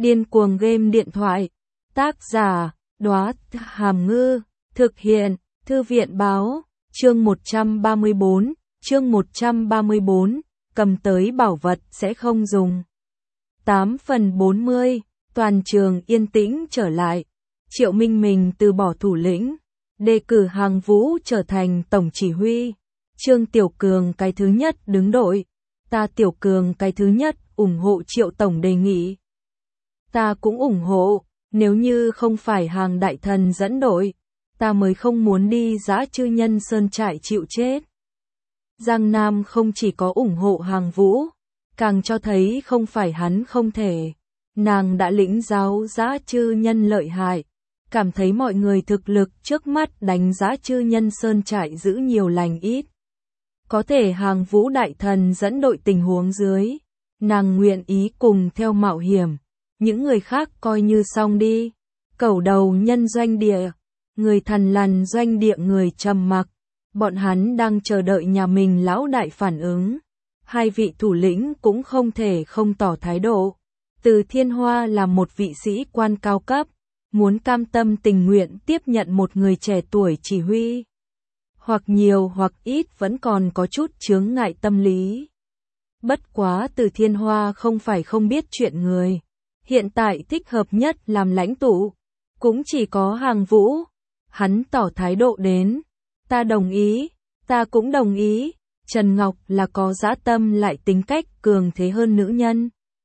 Điên cuồng game điện thoại. Tác giả, Đóa Hàm Ngư. Thực hiện, Thư viện Báo. Chương 134, cầm tới bảo vật sẽ không dùng. 8/40, toàn trường yên tĩnh trở lại. Triệu Minh Mình từ bỏ thủ lĩnh, đề cử Hàng Vũ trở thành tổng chỉ huy. Trương Tiểu Cường cái thứ nhất đứng đội. Ta Tiểu Cường cái thứ nhất ủng hộ Triệu tổng đề nghị. Ta cũng ủng hộ, nếu như không phải Hàng đại thần dẫn đội, ta mới không muốn đi Dã Chư Nhân Sơn trại chịu chết. Giang Nam không chỉ có ủng hộ Hàng Vũ, càng cho thấy không phải hắn không thể. Nàng đã lĩnh giáo Dã Chư Nhân lợi hại, cảm thấy mọi người thực lực trước mắt đánh Dã Chư Nhân Sơn trại giữ nhiều lành ít. Có thể Hàng Vũ đại thần dẫn đội tình huống dưới, nàng nguyện ý cùng theo mạo hiểm, những người khác coi như xong đi. Cẩu đầu nhân doanh địa, người Thằn Lằn doanh địa người trầm mặc, bọn hắn đang chờ đợi nhà mình lão đại phản ứng. Hai vị thủ lĩnh cũng không thể không tỏ thái độ. Từ Thiên Hoa là một vị sĩ quan cao cấp, muốn cam tâm tình nguyện tiếp nhận một người trẻ tuổi chỉ huy. Hoặc nhiều hoặc ít vẫn còn có chút chướng ngại tâm lý. Bất quá Từ Thiên Hoa không phải không biết chuyện người. Hiện tại thích hợp nhất làm lãnh tụ, cũng chỉ có Hàng Vũ. Hắn tỏ thái độ đến. Ta đồng ý, ta cũng đồng ý. Trần Ngọc là có dã tâm lại tính cách cường thế hơn nữ nhân.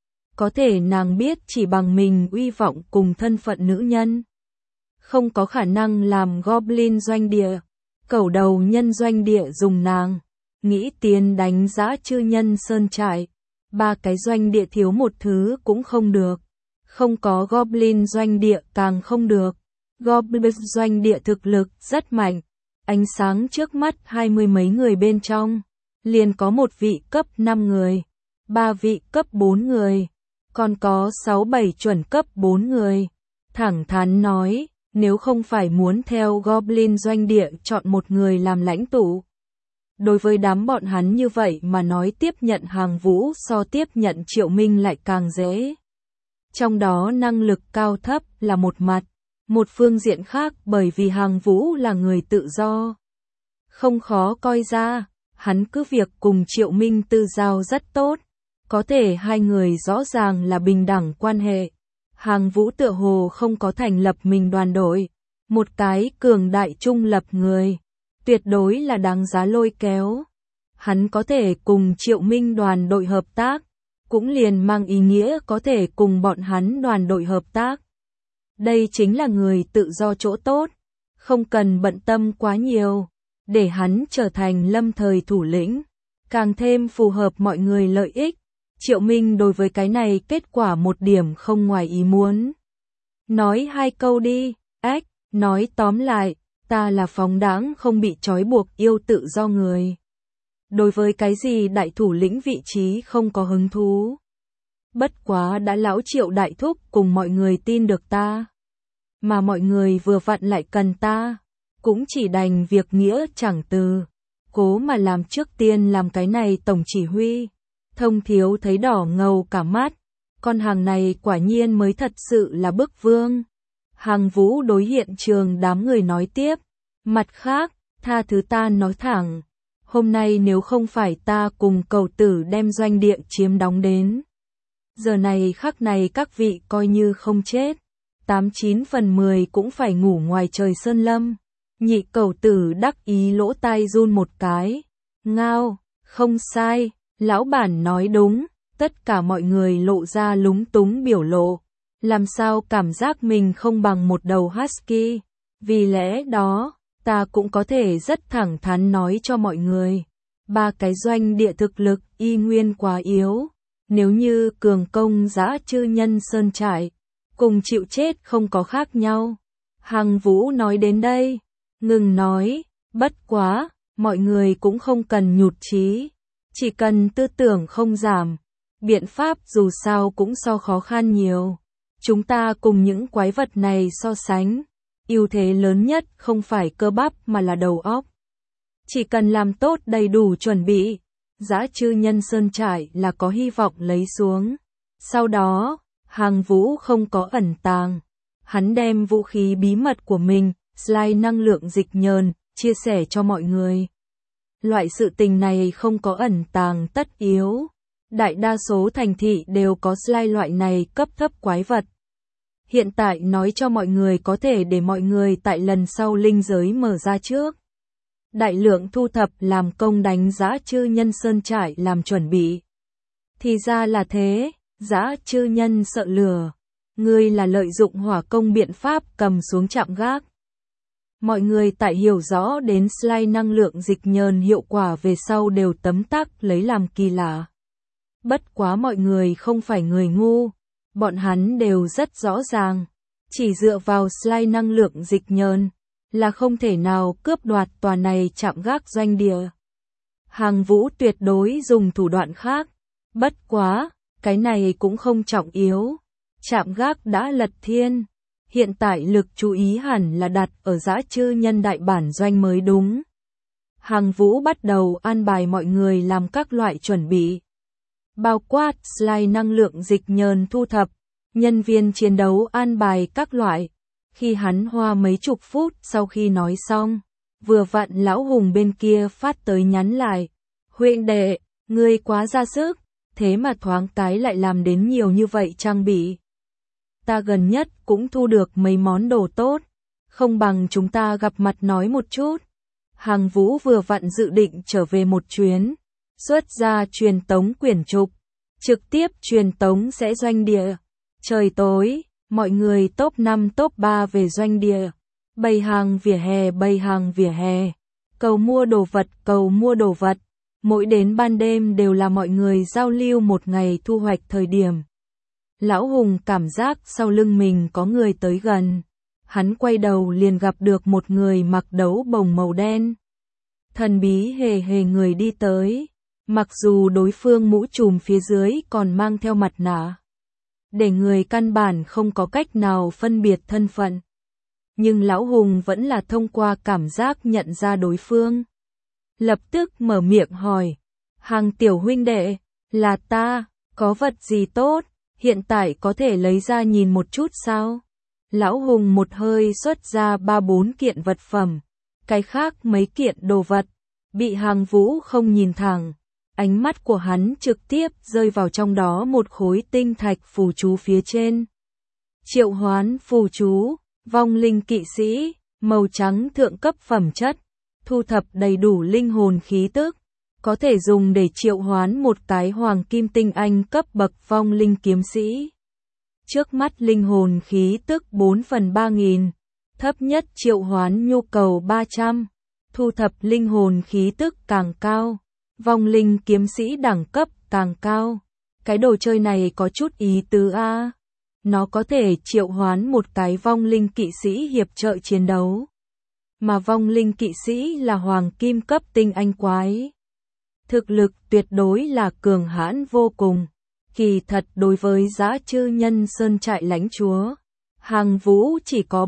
Có thể nàng biết chỉ bằng mình uy vọng cùng thân phận nữ nhân, không có khả năng làm Goblin doanh địa, cẩu đầu nhân doanh địa dùng nàng. Nghĩ tiến đánh Dã Chư Nhân Sơn trại, ba cái doanh địa thiếu một thứ cũng không được. Không có Goblin doanh địa càng không được. Goblin doanh địa thực lực rất mạnh. Ánh sáng trước mắt 20 mấy người bên trong, liền có một vị cấp 5 người, 3 vị cấp 4 người, còn có 6-7 chuẩn cấp 4 người. Thẳng thắn nói, nếu không phải muốn theo Goblin doanh địa chọn một người làm lãnh tụ, đối với đám bọn hắn như vậy mà nói tiếp nhận Hàng Vũ so tiếp nhận Triệu Minh lại càng dễ. Trong đó năng lực cao thấp là một mặt, một phương diện khác bởi vì Hàng Vũ là người tự do. Không khó coi ra, hắn cứ việc cùng Triệu Minh tư giao rất tốt, có thể hai người rõ ràng là bình đẳng quan hệ. Hàng Vũ tựa hồ không có thành lập mình đoàn đội, một cái cường đại trung lập người, tuyệt đối là đáng giá lôi kéo. Hắn có thể cùng Triệu Minh đoàn đội hợp tác, cũng liền mang ý nghĩa có thể cùng bọn hắn đoàn đội hợp tác. Đây chính là người tự do chỗ tốt, không cần bận tâm quá nhiều, để hắn trở thành lâm thời thủ lĩnh, càng thêm phù hợp mọi người lợi ích. Triệu Minh đối với cái này kết quả một điểm không ngoài ý muốn. Nói hai câu đi, ếch, nói tóm lại, ta là phóng đãng không bị trói buộc yêu tự do người. Đối với cái gì đại thủ lĩnh vị trí không có hứng thú. Bất quá đã lão Triệu đại thúc cùng mọi người tin được ta, mà mọi người vừa vặn lại cần ta, cũng chỉ đành việc nghĩa chẳng từ, cố mà làm trước tiên làm cái này tổng chỉ huy. Thông Thiếu thấy đỏ ngầu cả mắt, con hàng này quả nhiên mới thật sự là bức vương. Hàng Vũ đối hiện trường đám người nói tiếp, mặt khác, tha thứ ta nói thẳng, hôm nay nếu không phải ta cùng Cầu Tử đem doanh địa chiếm đóng đến, giờ này khắc này các vị coi như không chết, 89/10 cũng phải ngủ ngoài trời sơn lâm. Nhị Cầu Tử đắc ý lỗ tai run một cái, ngao, không sai. Lão bản nói đúng, tất cả mọi người lộ ra lúng túng biểu lộ, làm sao cảm giác mình không bằng một đầu husky. Vì lẽ đó, ta cũng có thể rất thẳng thắn nói cho mọi người, ba cái doanh địa thực lực y nguyên quá yếu, nếu như cường công Dã Chư Nhân Sơn trại, cùng chịu chết không có khác nhau. Hàng Vũ nói đến đây, ngừng nói, bất quá, mọi người cũng không cần nhụt chí. Chỉ cần tư tưởng không giảm, biện pháp dù sao cũng so khó khăn nhiều. Chúng ta cùng những quái vật này so sánh, ưu thế lớn nhất không phải cơ bắp mà là đầu óc. Chỉ cần làm tốt đầy đủ chuẩn bị, Dã Chư Nhân Sơn trại là có hy vọng lấy xuống. Sau đó, Hàng Vũ không có ẩn tàng. Hắn đem vũ khí bí mật của mình, slide năng lượng dịch nhờn, chia sẻ cho mọi người. Loại sự tình này không có ẩn tàng tất yếu. Đại đa số thành thị đều có slide loại này cấp thấp quái vật. Hiện tại nói cho mọi người có thể để mọi người tại lần sau linh giới mở ra trước. Đại lượng thu thập làm công đánh Dã Chư Nhân sơn trại làm chuẩn bị. Thì ra là thế, Dã Chư Nhân sợ lửa. Ngươi là lợi dụng hỏa công biện pháp cầm xuống trạm gác. Mọi người tại hiểu rõ đến slide năng lượng dịch nhờn hiệu quả về sau đều tấm tắc lấy làm kỳ lạ. Bất quá mọi người không phải người ngu, bọn hắn đều rất rõ ràng. Chỉ dựa vào slide năng lượng dịch nhờn là không thể nào cướp đoạt tòa này trạm gác doanh địa. Hàng Vũ tuyệt đối dùng thủ đoạn khác. Bất quá, cái này cũng không trọng yếu. Trạm gác đã lật thiên. Hiện tại lực chú ý hẳn là đặt ở Dã Chư Nhân đại bản doanh mới đúng. Hàng Vũ bắt đầu an bài mọi người làm các loại chuẩn bị. Bao quát slide năng lượng dịch nhờn thu thập, nhân viên chiến đấu an bài các loại. Khi hắn hoa mấy chục phút sau khi nói xong, vừa vặn Lão Hùng bên kia phát tới nhắn lại. Huynh đệ, ngươi quá ra sức, thế mà thoáng cái lại làm đến nhiều như vậy trang bị. Ta gần nhất cũng thu được mấy món đồ tốt, không bằng chúng ta gặp mặt nói một chút. Hàng Vũ vừa vặn dự định trở về một chuyến, xuất ra truyền tống quyển trục, trực tiếp truyền tống sẽ doanh địa. Trời tối, mọi người top 5 top 3 về doanh địa, bày hàng vỉa hè, cầu mua đồ vật, mỗi đến ban đêm đều là mọi người giao lưu một ngày thu hoạch thời điểm. Lão Hùng cảm giác sau lưng mình có người tới gần. Hắn quay đầu liền gặp được một người mặc đấu bồng màu đen. Thần bí hề người đi tới. Mặc dù đối phương mũ trùm phía dưới còn mang theo mặt nạ, để người căn bản không có cách nào phân biệt thân phận. Nhưng Lão Hùng vẫn là thông qua cảm giác nhận ra đối phương. Lập tức mở miệng hỏi. Hàng tiểu huynh đệ, là ta, có vật gì tốt? Hiện tại có thể lấy ra nhìn một chút sao? Lão Hùng một hơi xuất ra 3-4 kiện vật phẩm, cái khác mấy kiện đồ vật, bị Hàng Vũ không nhìn thẳng. Ánh mắt của hắn trực tiếp rơi vào trong đó một khối tinh thạch phù chú phía trên. Triệu hoán phù chú, vong linh kỵ sĩ, màu trắng thượng cấp phẩm chất, thu thập đầy đủ linh hồn khí tức. Có thể dùng để triệu hoán một cái hoàng kim tinh anh cấp bậc vong linh kiếm sĩ. Trước mắt linh hồn khí tức 4/3000, thấp nhất triệu hoán nhu cầu 300, thu thập linh hồn khí tức càng cao, vong linh kiếm sĩ đẳng cấp càng cao. Cái đồ chơi này có chút ý tứ a. Nó có thể triệu hoán một cái vong linh kỵ sĩ hiệp trợ chiến đấu. Mà vong linh kỵ sĩ là hoàng kim cấp tinh anh quái. Thực lực tuyệt đối là cường hãn vô cùng. Kỳ thật đối với Dã Chư Nhân sơn trại lãnh chúa, Hàng Vũ chỉ có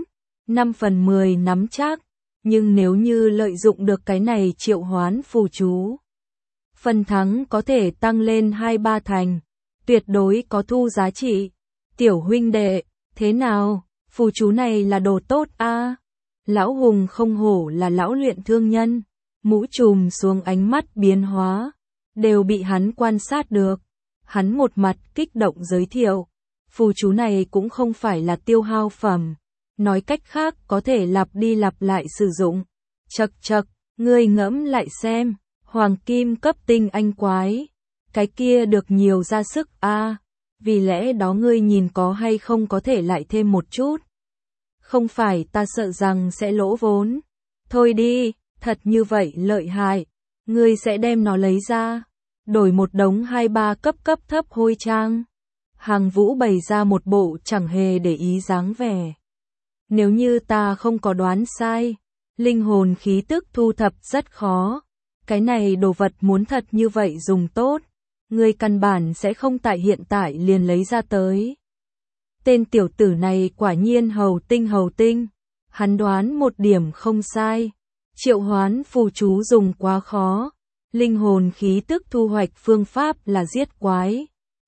4-5/10 nắm chắc. Nhưng nếu như lợi dụng được cái này triệu hoán phù chú, phần thắng có thể tăng lên 2-3 thành. Tuyệt đối có thu giá trị. Tiểu huynh đệ, thế nào? Phù chú này là đồ tốt a. Lão Hùng không hổ là lão luyện thương nhân. Mũ trùm xuống ánh mắt biến hóa, đều bị hắn quan sát được. Hắn một mặt kích động giới thiệu, phù chú này cũng không phải là tiêu hao phẩm, nói cách khác có thể lặp đi lặp lại sử dụng. Chậc, ngươi ngẫm lại xem, hoàng kim cấp tinh anh quái, cái kia được nhiều ra sức a, vì lẽ đó ngươi nhìn có hay không có thể lại thêm một chút. Không phải ta sợ rằng sẽ lỗ vốn. Thôi đi. Thật như vậy lợi hại, ngươi sẽ đem nó lấy ra, đổi một đống 2-3 cấp thấp hôi trang. Hàng Vũ bày ra một bộ chẳng hề để ý dáng vẻ. Nếu như ta không có đoán sai, linh hồn khí tức thu thập rất khó. Cái này đồ vật muốn thật như vậy dùng tốt, ngươi căn bản sẽ không tại hiện tại liền lấy ra tới. Tên tiểu tử này quả nhiên hầu tinh, hắn đoán một điểm không sai. Triệu hoán phù chú dùng quá khó, linh hồn khí tức thu hoạch phương pháp là giết quái.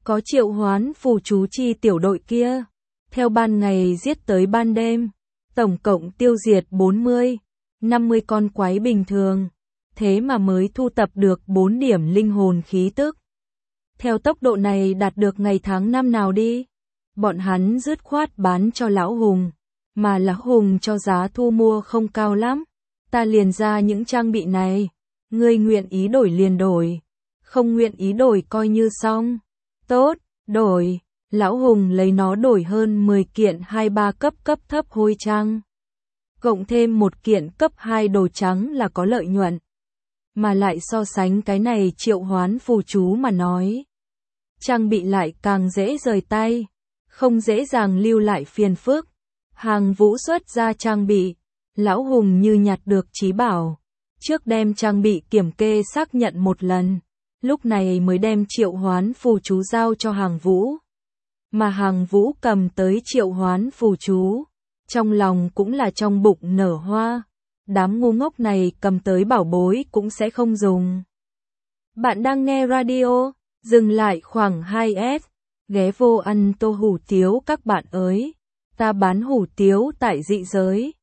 có triệu hoán phù chú chi tiểu đội kia, theo ban ngày giết tới ban đêm, tổng cộng tiêu diệt 40, 50 con quái bình thường, thế mà mới thu tập được 4 điểm linh hồn khí tức. Theo tốc độ này đạt được ngày tháng năm nào đi, bọn hắn dứt khoát bán cho lão Hùng, mà lão Hùng cho giá thu mua không cao lắm, ta liền ra những trang bị này, ngươi nguyện ý đổi liền đổi, không nguyện ý đổi coi như xong. Tốt, đổi, lão Hùng lấy nó đổi hơn 10 kiện 2-3 cấp thấp hôi trang. Cộng thêm một kiện cấp 2 đồ trắng là có lợi nhuận. Mà lại so sánh cái này triệu hoán phù chú mà nói. Trang bị lại càng dễ rời tay, không dễ dàng lưu lại phiền phức. Hàng Vũ xuất ra trang bị, lão Hùng như nhặt được trí bảo. Trước đem trang bị kiểm kê xác nhận một lần, lúc này mới đem triệu hoán phù chú giao cho Hàng Vũ. Mà Hàng Vũ cầm tới triệu hoán phù chú, trong lòng cũng là trong bụng nở hoa. Đám ngu ngốc này cầm tới bảo bối cũng sẽ không dùng. Bạn đang nghe radio, dừng lại khoảng 2S, ghé vô ăn tô hủ tiếu các bạn ơi. Ta bán hủ tiếu tại dị giới.